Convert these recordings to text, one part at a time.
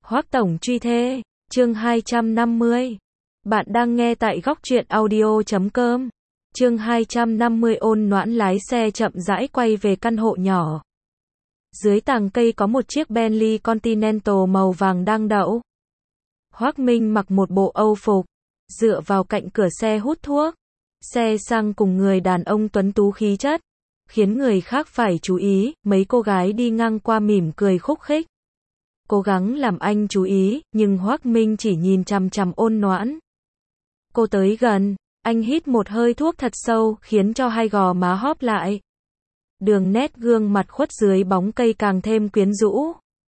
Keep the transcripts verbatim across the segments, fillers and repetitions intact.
Hoắc tổng truy thê, chương hai trăm năm mươi. Bạn đang nghe tại góc truyện audio chấm com. Chương hai trăm năm mươi Ôn Noãn lái xe chậm rãi quay về căn hộ nhỏ. Dưới tàng cây có một chiếc Bentley Continental màu vàng đang đậu. Hoắc Minh mặc một bộ Âu phục, dựa vào cạnh cửa xe hút thuốc. Xe sang cùng người đàn ông tuấn tú khí chất, khiến người khác phải chú ý, mấy cô gái đi ngang qua mỉm cười khúc khích. Cố gắng làm anh chú ý, nhưng Hoắc Minh chỉ nhìn chằm chằm Ôn Noãn. Cô tới gần, anh hít một hơi thuốc thật sâu, khiến cho hai gò má hóp lại. Đường nét gương mặt khuất dưới bóng cây càng thêm quyến rũ.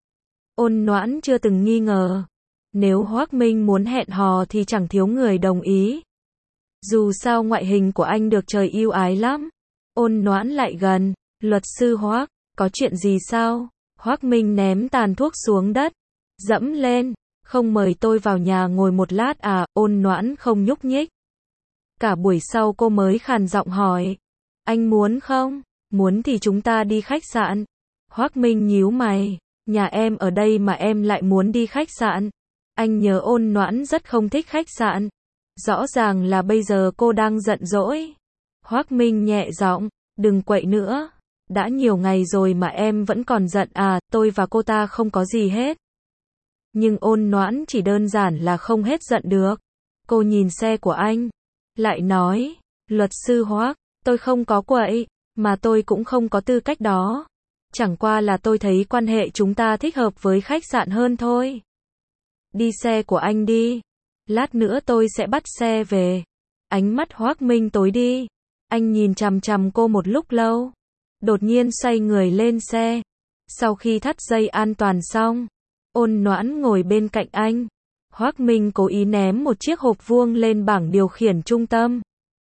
Ôn Noãn chưa từng nghi ngờ, nếu Hoắc Minh muốn hẹn hò thì chẳng thiếu người đồng ý. Dù sao ngoại hình của anh được trời yêu ái lắm. Ôn Noãn lại gần, luật sư Hoắc, có chuyện gì sao? Hoắc Minh ném tàn thuốc xuống đất, dẫm lên, không mời tôi vào nhà ngồi một lát à? Ôn Noãn không nhúc nhích. Cả buổi sau cô mới khàn giọng hỏi, anh muốn không? Muốn thì chúng ta đi khách sạn. Hoắc Minh nhíu mày, nhà em ở đây mà em lại muốn đi khách sạn. Anh nhớ Ôn Noãn rất không thích khách sạn. Rõ ràng là bây giờ cô đang giận dỗi. Hoắc Minh nhẹ giọng, đừng quậy nữa. Đã nhiều ngày rồi mà em vẫn còn giận à? Tôi và cô ta không có gì hết. Nhưng Ôn Noãn chỉ đơn giản là không hết giận được. Cô nhìn xe của anh, lại nói, luật sư Hoắc, tôi không có quậy, mà tôi cũng không có tư cách đó. Chẳng qua là tôi thấy quan hệ chúng ta thích hợp với khách sạn hơn thôi. Đi xe của anh đi. Lát nữa tôi sẽ bắt xe về. Ánh mắt Hoắc Minh tối đi. Anh nhìn chằm chằm cô một lúc lâu. Đột nhiên xoay người lên xe. Sau khi thắt dây an toàn xong, Ôn Noãn ngồi bên cạnh anh. Hoắc Minh cố ý ném một chiếc hộp vuông lên bảng điều khiển trung tâm.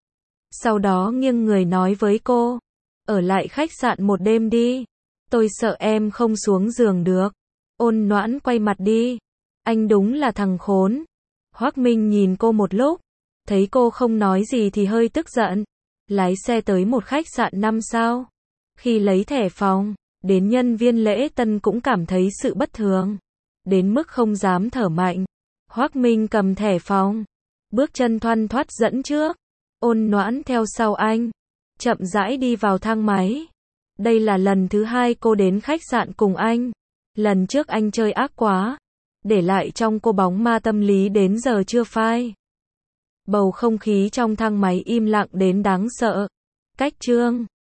Sau đó nghiêng người nói với cô, ở lại khách sạn một đêm đi. Tôi sợ em không xuống giường được. Ôn Noãn quay mặt đi. Anh đúng là thằng khốn. Hoắc Minh nhìn cô một lúc, thấy cô không nói gì thì hơi tức giận. Lái xe tới một khách sạn năm sao. Khi lấy thẻ phòng, đến nhân viên lễ tân cũng cảm thấy sự bất thường. Đến mức không dám thở mạnh. Hoắc Minh cầm thẻ phòng, bước chân thoăn thoắt dẫn trước. Ôn Noãn theo sau anh, chậm rãi đi vào thang máy. Đây là lần thứ hai cô đến khách sạn cùng anh. Lần trước anh chơi ác quá, để lại trong cô bóng ma tâm lý đến giờ chưa phai. Bầu không khí trong thang máy im lặng đến đáng sợ. Cách chương